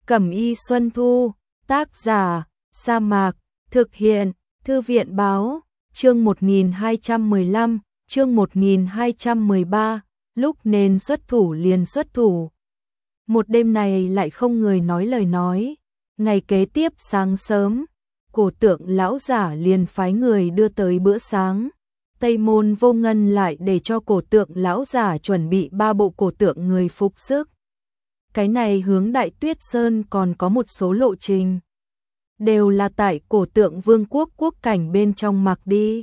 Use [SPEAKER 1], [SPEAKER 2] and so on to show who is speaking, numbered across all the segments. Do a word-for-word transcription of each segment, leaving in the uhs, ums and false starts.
[SPEAKER 1] Cẩm y Xuân Thu, tác giả, Sa Mạc, thực hiện, Thư viện báo, chương một nghìn hai trăm mười lăm, chương một nghìn hai trăm mười ba, lúc nên xuất thủ liền xuất thủ. Một đêm này lại không người nói lời nói, ngày kế tiếp sáng sớm, Cổ Tượng lão giả liền phái người đưa tới bữa sáng. Tây Môn Vô Ngân lại để cho Cổ Tượng lão giả chuẩn bị ba bộ cổ tượng người phục sức. Cái này hướng Đại Tuyết Sơn còn có một số lộ trình, đều là tại Cổ Tượng Vương quốc quốc cảnh bên trong mặc đi.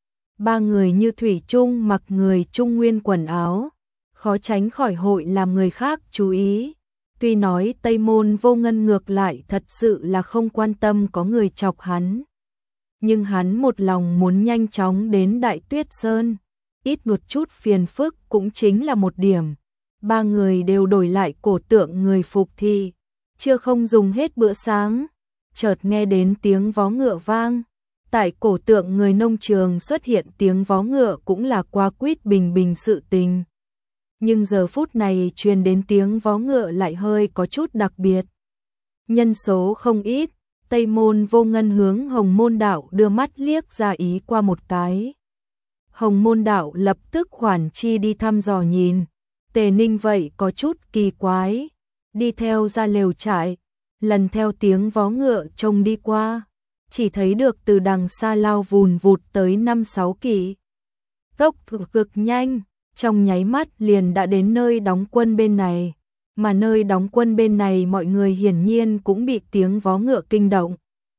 [SPEAKER 1] Ba người như thủy chung mặc người Trung Nguyên quần áo, khó tránh khỏi hội làm người khác chú ý. Tuy nói Tây Môn Vô Ngân ngược lại thật sự là không quan tâm có người chọc hắn, nhưng hắn một lòng muốn nhanh chóng đến Đại Tuyết Sơn, ít một chút phiền phức cũng chính là một điểm. Ba người đều đổi lại cổ tượng người phục thì chưa không dùng hết bữa sáng, chợt nghe đến tiếng vó ngựa vang. Tại cổ tượng người nông trường xuất hiện tiếng vó ngựa cũng là qua quýt bình bình sự tình. Nhưng giờ phút này truyền đến tiếng vó ngựa lại hơi có chút đặc biệt. Nhân số không ít, Tây Môn Vô Ngân hướng Hồng Môn Đạo đưa mắt liếc ra ý qua một cái. Hồng Môn Đạo lập tức khoản chi đi thăm dò nhìn. Tề Ninh vậy có chút kỳ quái, đi theo ra lều trại, lần theo tiếng vó ngựa trông đi qua, chỉ thấy được từ đằng xa lao vùn vụt tới năm sáu kỵ. Tốc độ cực nhanh, trong nháy mắt liền đã đến nơi đóng quân bên này, mà nơi đóng quân bên này mọi người hiển nhiên cũng bị tiếng vó ngựa kinh động.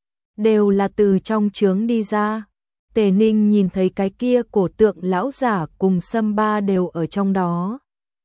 [SPEAKER 1] Đều là từ trong trướng đi ra. Tề Ninh nhìn thấy cái kia cổ tượng lão giả cùng Sâm Ba đều ở trong đó.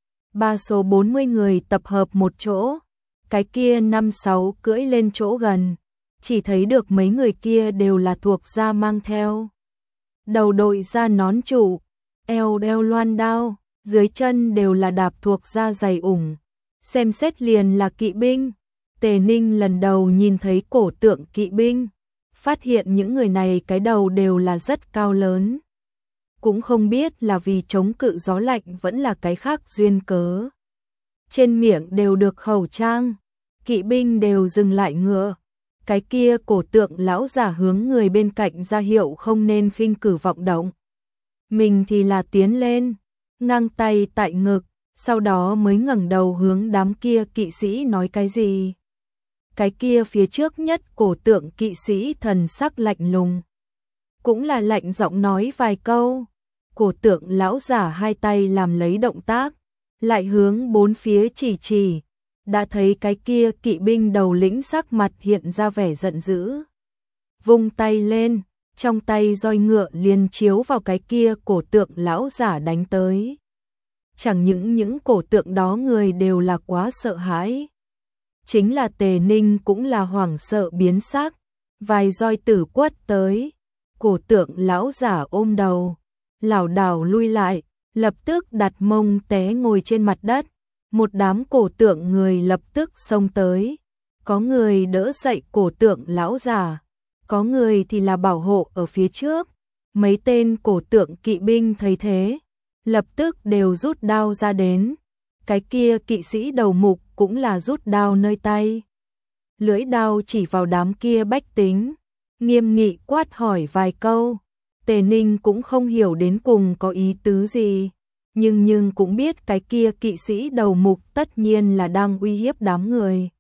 [SPEAKER 1] Ba số bốn mươi người tập hợp một chỗ, cái kia năm sáu cưỡi lên chỗ gần, chỉ thấy được mấy người kia đều là thuộc gia mang theo. Đầu đội ra nón trụ, eo đeo loan đao, dưới chân đều là đạp thuộc gia giày ủng, xem xét liền là kỵ binh. Tề Ninh lần đầu nhìn thấy cổ tượng kỵ binh, phát hiện những người này cái đầu đều là rất cao lớn. Cũng không biết là vì chống cự gió lạnh vẫn là cái khác duyên cớ. Trên miệng đều được khẩu trang, kỵ binh đều dừng lại ngựa. Cái kia cổ tượng lão giả hướng người bên cạnh ra hiệu không nên khinh cử vọng động. Mình thì là tiến lên, ngang tay tại ngực, sau đó mới ngẩng đầu hướng đám kia kỵ sĩ nói cái gì. Cái kia phía trước nhất cổ tượng kỵ sĩ thần sắc lạnh lùng, cũng là lạnh giọng nói vài câu. Cổ tượng lão giả hai tay làm lấy động tác, lại hướng bốn phía chỉ chỉ, đã thấy cái kia kỵ binh đầu lĩnh sắc mặt hiện ra vẻ giận dữ. Vung tay lên, trong tay roi ngựa liền chiếu vào cái kia cổ tượng lão giả đánh tới. Chẳng những những cổ tượng đó người đều là quá sợ hãi, chính là Tề Ninh cũng là hoảng sợ biến sắc, vài roi tử quất tới. Cổ tượng lão giả ôm đầu, lảo đảo lui lại, lập tức đặt mông té ngồi trên mặt đất. Một đám cổ tượng người lập tức xông tới, có người đỡ dậy cổ tượng lão giả, có người thì là bảo hộ ở phía trước. Mấy tên cổ tượng kỵ binh thấy thế, lập tức đều rút đao ra đến. Cái kia kỵ sĩ đầu mục cũng là rút đao nơi tay, lưỡi đao chỉ vào đám kia bách tính, nghiêm nghị quát hỏi vài câu. Tề Ninh cũng không hiểu đến cùng có ý tứ gì, nhưng nhưng cũng biết cái kia kỵ sĩ đầu mục tất nhiên là đang uy hiếp đám người.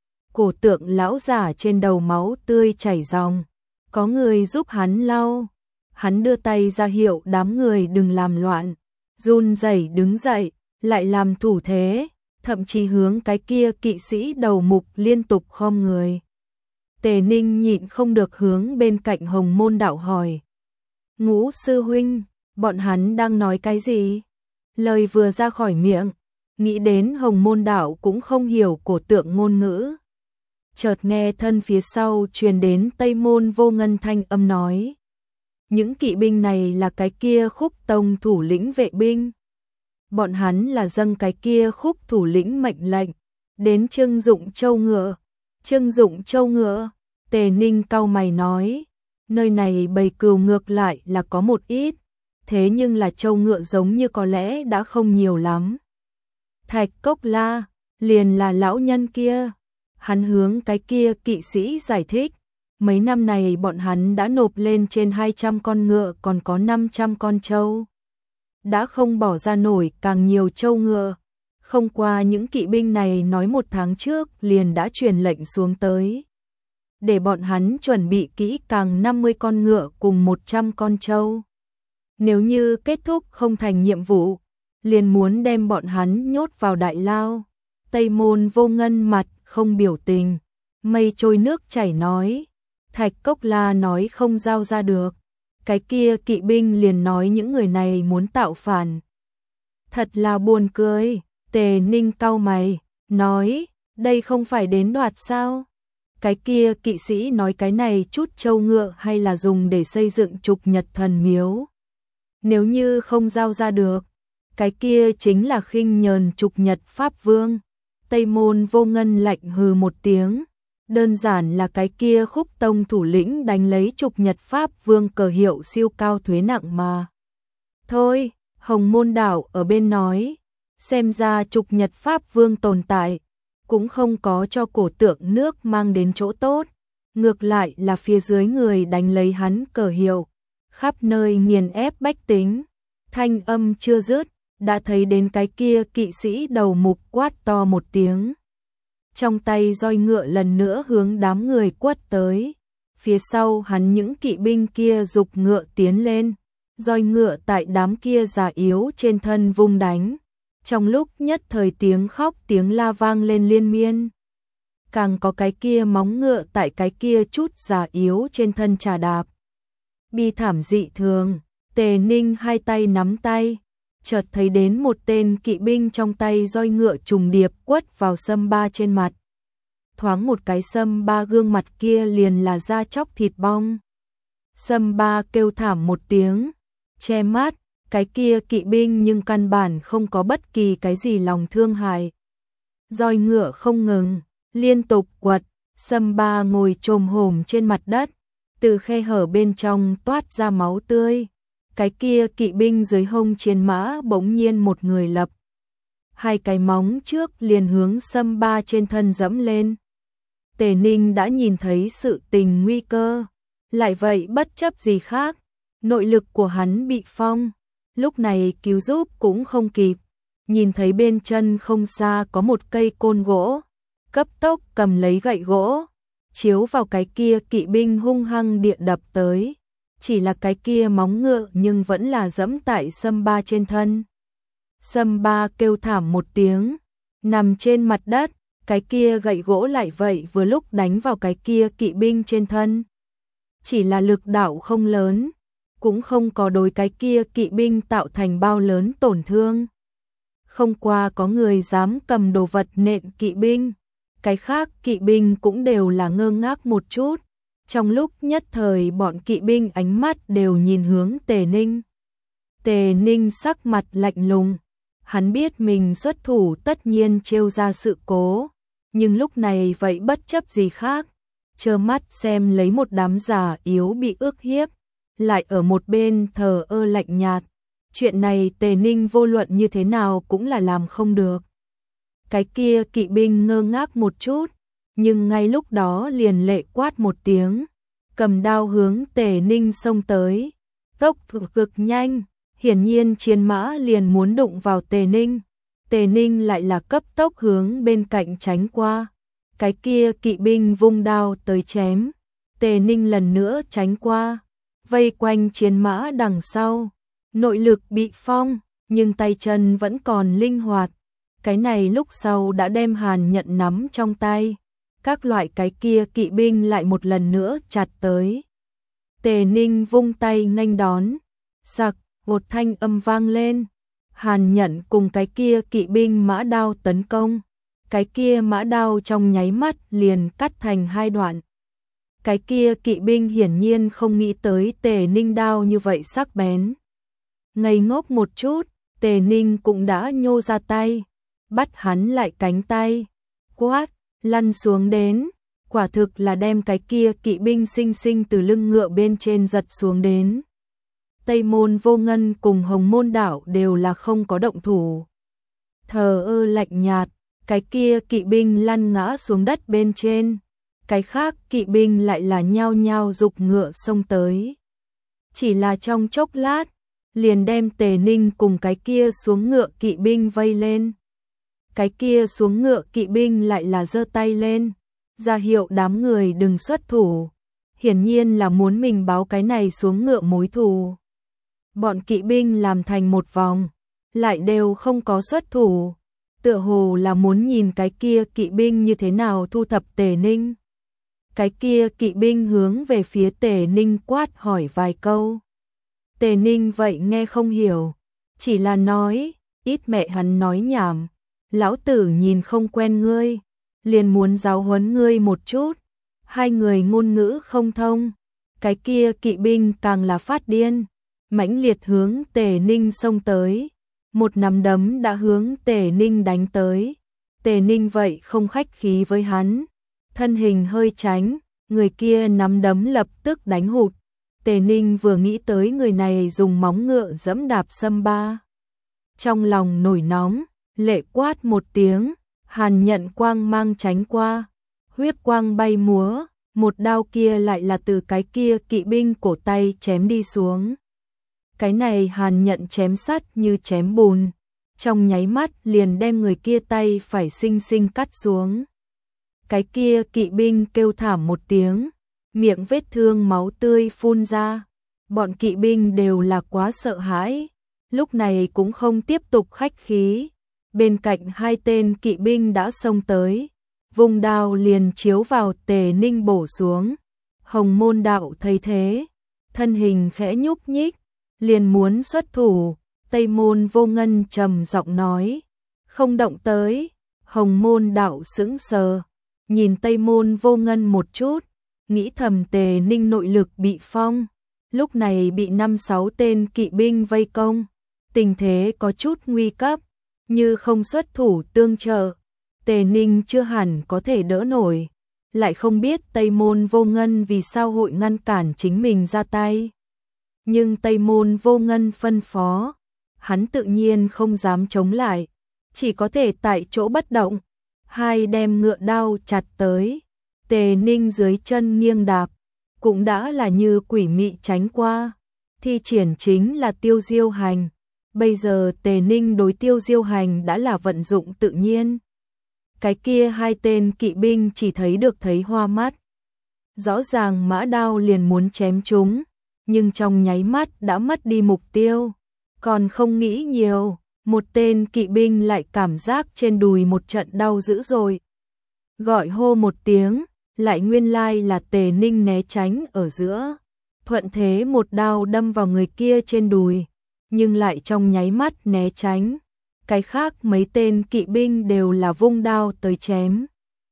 [SPEAKER 1] Cổ tượng lão giả trên đầu máu tươi chảy ròng, có người giúp hắn lau, hắn đưa tay ra hiệu đám người đừng làm loạn, run rẩy đứng dậy, lại làm thủ thế, thậm chí hướng cái kia kỵ sĩ đầu mục liên tục khom người. Tề Ninh nhịn không được hướng bên cạnh Hồng Môn Đạo hỏi: Ngũ sư huynh, bọn hắn đang nói cái gì? Lời vừa ra khỏi miệng, nghĩ đến Hồng Môn Đạo cũng không hiểu cổ tượng ngôn ngữ. Chợt nghe thân phía sau truyền đến Tây Môn Vô Ngân thanh âm nói: những kỵ binh này là cái kia Khúc tông thủ lĩnh vệ binh. Bọn hắn là dâng cái kia Khúc thủ lĩnh mệnh lệnh, đến trưng dụng châu ngựa. Trưng dụng châu ngựa, Tề Ninh cau mày nói, nơi này bầy cừu ngược lại là có một ít, thế nhưng là châu ngựa giống như có lẽ đã không nhiều lắm. Thạch Cốc La, liền là lão nhân kia. Hắn hướng cái kia kỵ sĩ giải thích, mấy năm này bọn hắn đã nộp lên trên hai trăm con ngựa còn có năm trăm con trâu. Đã không bỏ ra nổi càng nhiều trâu ngựa. Không qua những kỵ binh này nói một tháng trước liền đã truyền lệnh xuống tới. Để bọn hắn chuẩn bị kỹ càng năm mươi con ngựa cùng một trăm con trâu. Nếu như kết thúc không thành nhiệm vụ, liền muốn đem bọn hắn nhốt vào đại lao. Tây Môn Vô Ngân mặt không biểu tình, mây trôi nước chảy nói. Thạch Cốc La nói không giao ra được. Cái kia kỵ binh liền nói những người này muốn tạo phản. Thật là buồn cười. Tề Ninh cau mày, nói, đây không phải đến đoạt sao? Cái kia kỵ sĩ nói cái này chút trâu ngựa hay là dùng để xây dựng trục nhật thần miếu. Nếu như không giao ra được, cái kia chính là khinh nhờn trục nhật Pháp Vương. Tây Môn Vô Ngân lạnh hừ một tiếng, đơn giản là cái kia Khúc Tông thủ lĩnh đánh lấy trục nhật Pháp Vương cờ hiệu siêu cao thuế nặng mà. Thôi, Hồng Môn Đảo ở bên nói, xem ra trục nhật Pháp Vương tồn tại, cũng không có cho cổ tượng nước mang đến chỗ tốt, ngược lại là phía dưới người đánh lấy hắn cờ hiệu, khắp nơi nghiền ép bách tính. Thanh âm chưa dứt, đã thấy đến cái kia kỵ sĩ đầu mục quát to một tiếng. Trong tay roi ngựa lần nữa hướng đám người quất tới, phía sau hắn những kỵ binh kia giục ngựa tiến lên, roi ngựa tại đám kia già yếu trên thân vung đánh. Trong lúc nhất thời tiếng khóc tiếng la vang lên liên miên. Càng có cái kia móng ngựa tại cái kia chút già yếu trên thân trà đạp. Bi thảm dị thường, Tề Ninh hai tay nắm tay, chợt thấy đến một tên kỵ binh trong tay roi ngựa trùng điệp quất vào Sâm Ba trên mặt. Thoáng một cái Sâm Ba gương mặt kia liền là da chóc thịt bong. Sâm Ba kêu thảm một tiếng, che mắt. Cái kia kỵ binh nhưng căn bản không có bất kỳ cái gì lòng thương hại. Roi ngựa không ngừng, liên tục quật, Sâm Ba ngồi chồm hổm trên mặt đất, từ khe hở bên trong toát ra máu tươi. Cái kia kỵ binh dưới hông chiến mã bỗng nhiên một người lập. Hai cái móng trước liền hướng Sâm Ba trên thân dẫm lên. Tề Ninh đã nhìn thấy sự tình nguy cơ, lại vậy bất chấp gì khác, nội lực của hắn bị phong. Lúc này cứu giúp cũng không kịp, nhìn thấy bên chân không xa có một cây côn gỗ, cấp tốc cầm lấy gậy gỗ, chiếu vào cái kia kỵ binh hung hăng địa đập tới, chỉ là cái kia móng ngựa nhưng vẫn là dẫm tại Sâm Ba trên thân. Sâm Ba kêu thảm một tiếng, nằm trên mặt đất, cái kia gậy gỗ lại vậy vừa lúc đánh vào cái kia kỵ binh trên thân. Chỉ là lực đạo không lớn, cũng không có đối cái kia kỵ binh tạo thành bao lớn tổn thương. Không qua có người dám cầm đồ vật nện kỵ binh, cái khác kỵ binh cũng đều là ngơ ngác một chút. Trong lúc nhất thời bọn kỵ binh ánh mắt đều nhìn hướng Tề Ninh. Tề Ninh sắc mặt lạnh lùng, hắn biết mình xuất thủ tất nhiên trêu ra sự cố, nhưng lúc này vậy bất chấp gì khác, trơ mắt xem lấy một đám già yếu bị ức hiếp. Lại ở một bên thờ ơ lạnh nhạt, chuyện này Tề Ninh vô luận như thế nào cũng là làm không được. Cái kia kỵ binh ngơ ngác một chút, nhưng ngay lúc đó liền lệ quát một tiếng, cầm đao hướng Tề Ninh xông tới, tốc cực nhanh, hiển nhiên chiến mã liền muốn đụng vào Tề Ninh. Tề Ninh lại là cấp tốc hướng bên cạnh tránh qua, cái kia kỵ binh vung đao tới chém, Tề Ninh lần nữa tránh qua. Vây quanh chiến mã đằng sau, nội lực bị phong, nhưng tay chân vẫn còn linh hoạt. Cái này lúc sau đã đem Hàn Nhận nắm trong tay, các loại cái kia kỵ binh lại một lần nữa chặt tới. Tề Ninh vung tay nghênh đón, sặc, một thanh âm vang lên. Hàn Nhận cùng cái kia kỵ binh mã đao tấn công, cái kia mã đao trong nháy mắt liền cắt thành hai đoạn. Cái kia kỵ binh hiển nhiên không nghĩ tới Tề Ninh đao như vậy sắc bén. Ngây ngốc một chút, Tề Ninh cũng đã nhô ra tay, bắt hắn lại cánh tay, quát, lăn xuống đến, quả thực là đem cái kia kỵ binh sinh sinh từ lưng ngựa bên trên giật xuống đến. Tây Môn Vô Ngân cùng Hồng Môn Đảo đều là không có động thủ. Thờ ơ lạnh nhạt, cái kia kỵ binh lăn ngã xuống đất bên trên, cái khác kỵ binh lại là nhao nhao giục ngựa xông tới. Chỉ là trong chốc lát, liền đem Tề Ninh cùng cái kia xuống ngựa kỵ binh vây lên. Cái kia xuống ngựa kỵ binh lại là giơ tay lên, ra hiệu đám người đừng xuất thủ, hiển nhiên là muốn mình báo cái này xuống ngựa mối thù. Bọn kỵ binh làm thành một vòng, lại đều không có xuất thủ, tựa hồ là muốn nhìn cái kia kỵ binh như thế nào thu thập Tề Ninh. Cái kia kỵ binh hướng về phía Tề Ninh quát hỏi vài câu. Tề Ninh vậy nghe không hiểu, chỉ là nói, ít mẹ hắn nói nhảm, lão tử nhìn không quen ngươi, liền muốn giáo huấn ngươi một chút. Hai người ngôn ngữ không thông, cái kia kỵ binh càng là phát điên, mãnh liệt hướng Tề Ninh xông tới, một nắm đấm đã hướng Tề Ninh đánh tới. Tề Ninh vậy không khách khí với hắn, thân hình hơi tránh, người kia nắm đấm lập tức đánh hụt. Tề Ninh vừa nghĩ tới người này dùng móng ngựa dẫm đạp sâm ba, trong lòng nổi nóng, lệ quát một tiếng, hàn nhận quang mang tránh qua, huyết quang bay múa, một đao kia lại là từ cái kia kỵ binh cổ tay chém đi xuống. Cái này hàn nhận chém sắt như chém bùn, trong nháy mắt liền đem người kia tay phải xinh xinh cắt xuống. Cái kia kỵ binh kêu thảm một tiếng, miệng vết thương máu tươi phun ra, bọn kỵ binh đều là quá sợ hãi, lúc này cũng không tiếp tục khách khí. Bên cạnh hai tên kỵ binh đã xông tới, vùng đao liền chiếu vào Tề Ninh bổ xuống. Hồng Môn Đạo thấy thế, thân hình khẽ nhúc nhích, liền muốn xuất thủ. Tây Môn Vô Ngân trầm giọng nói, không động tới. Hồng Môn Đạo sững sờ, nhìn Tây Môn Vô Ngân một chút, nghĩ thầm Tề Ninh nội lực bị phong, lúc này bị năm sáu tên kỵ binh vây công, tình thế có chút nguy cấp, như không xuất thủ tương trợ, Tề Ninh chưa hẳn có thể đỡ nổi, lại không biết Tây Môn Vô Ngân vì sao hội ngăn cản chính mình ra tay. Nhưng Tây Môn Vô Ngân phân phó, hắn tự nhiên không dám chống lại, chỉ có thể tại chỗ bất động, hai đem ngựa đao chặt tới. Tề Ninh dưới chân nghiêng đạp, cũng đã là như quỷ mị tránh qua, thi triển chính là Tiêu Diêu Hành. Bây giờ Tề Ninh đối Tiêu Diêu Hành đã là vận dụng tự nhiên. Cái kia hai tên kỵ binh chỉ thấy được thấy hoa mắt. Rõ ràng mã đao liền muốn chém chúng, nhưng trong nháy mắt đã mất đi mục tiêu. Còn không nghĩ nhiều, một tên kỵ binh lại cảm giác trên đùi một trận đau dữ rồi. Gọi hô một tiếng, lại nguyên lai là Tề Ninh né tránh ở giữa. Thuận thế một đao đâm vào người kia trên đùi, nhưng lại trong nháy mắt né tránh. Cái khác mấy tên kỵ binh đều là vung đao tới chém.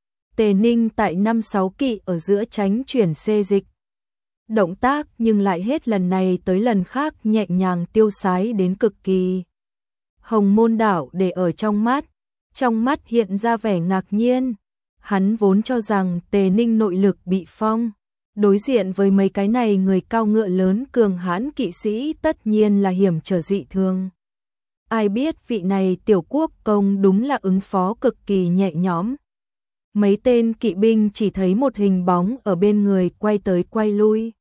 [SPEAKER 1] Tề Ninh tại năm sáu kỵ ở giữa tránh chuyển xê dịch. Động tác nhưng lại hết lần này tới lần khác nhẹ nhàng tiêu sái đến cực kỳ. Hồng Môn Đạo để ở trong mắt, trong mắt hiện ra vẻ ngạc nhiên. Hắn vốn cho rằng Tề Ninh nội lực bị phong, đối diện với mấy cái này người cao ngựa lớn cường hãn kỵ sĩ tất nhiên là hiểm trở dị thường. Ai biết vị này tiểu quốc công đúng là ứng phó cực kỳ nhẹ nhõm. Mấy tên kỵ binh chỉ thấy một hình bóng ở bên người quay tới quay lui,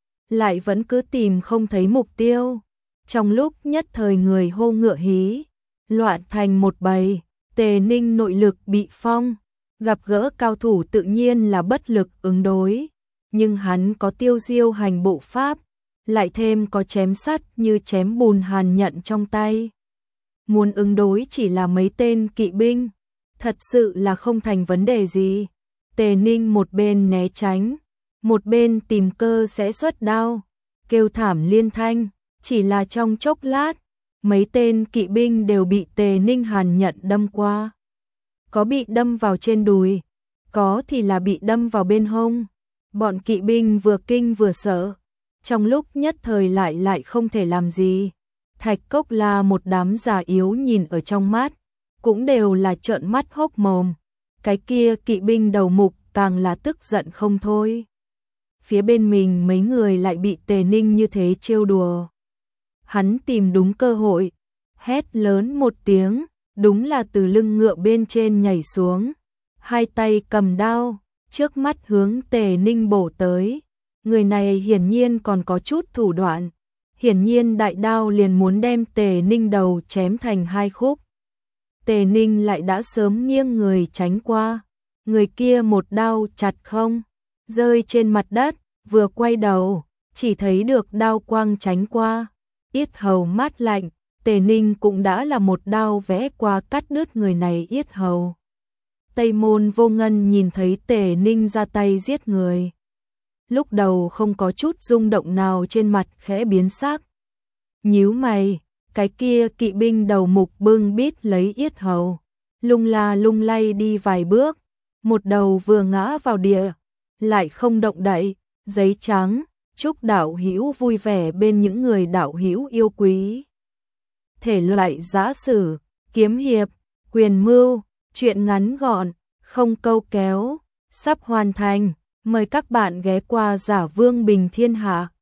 [SPEAKER 1] lại vẫn cứ tìm không thấy mục tiêu. Trong lúc nhất thời người hô ngựa hí, loạn thành một bầy. Tề Ninh nội lực bị phong, gặp gỡ cao thủ tự nhiên là bất lực ứng đối, nhưng hắn có Tiêu Diêu Hành bộ pháp, lại thêm có chém sắt như chém bùn hàn nhận trong tay. Muốn ứng đối chỉ là mấy tên kỵ binh, thật sự là không thành vấn đề gì. Tề Ninh một bên né tránh, một bên tìm cơ sẽ xuất đao, kêu thảm liên thanh, chỉ là trong chốc lát, mấy tên kỵ binh đều bị Tề Ninh hàn nhận đâm qua. Có bị đâm vào trên đùi, có thì là bị đâm vào bên hông. Bọn kỵ binh vừa kinh vừa sợ, trong lúc nhất thời lại lại không thể làm gì. Thạch Cốc là một đám già yếu nhìn ở trong mắt, cũng đều là trợn mắt hốc mồm. Cái kia kỵ binh đầu mục càng là tức giận không thôi. Phía bên mình mấy người lại bị Tề Ninh như thế trêu đùa. Hắn tìm đúng cơ hội, hét lớn một tiếng, đúng là từ lưng ngựa bên trên nhảy xuống, hai tay cầm đao, trước mắt hướng Tề Ninh bổ tới. Người này hiển nhiên còn có chút thủ đoạn, hiển nhiên đại đao liền muốn đem Tề Ninh đầu chém thành hai khúc. Tề Ninh lại đã sớm nghiêng người tránh qua, người kia một đao chặt không, rơi trên mặt đất, vừa quay đầu, chỉ thấy được đao quang tránh qua, yết hầu mát lạnh, Tề Ninh cũng đã là một đao vẽ qua cắt đứt người này yết hầu. Tây Môn Vô Ngân nhìn thấy Tề Ninh ra tay giết người, lúc đầu không có chút rung động nào trên mặt khẽ biến sắc. Nhíu mày, cái kia kỵ binh đầu mục bưng bít lấy yết hầu, lung la lung lay đi vài bước, một đầu vừa ngã vào địa, lại không động đậy. Giấy trắng, chúc đạo hữu vui vẻ bên những người đạo hữu yêu quý. Thể loại giã sử, kiếm hiệp, quyền mưu, truyện ngắn gọn, không câu kéo, sắp hoàn thành. Mời các bạn ghé qua Giả Vương Bình Thiên Hạ.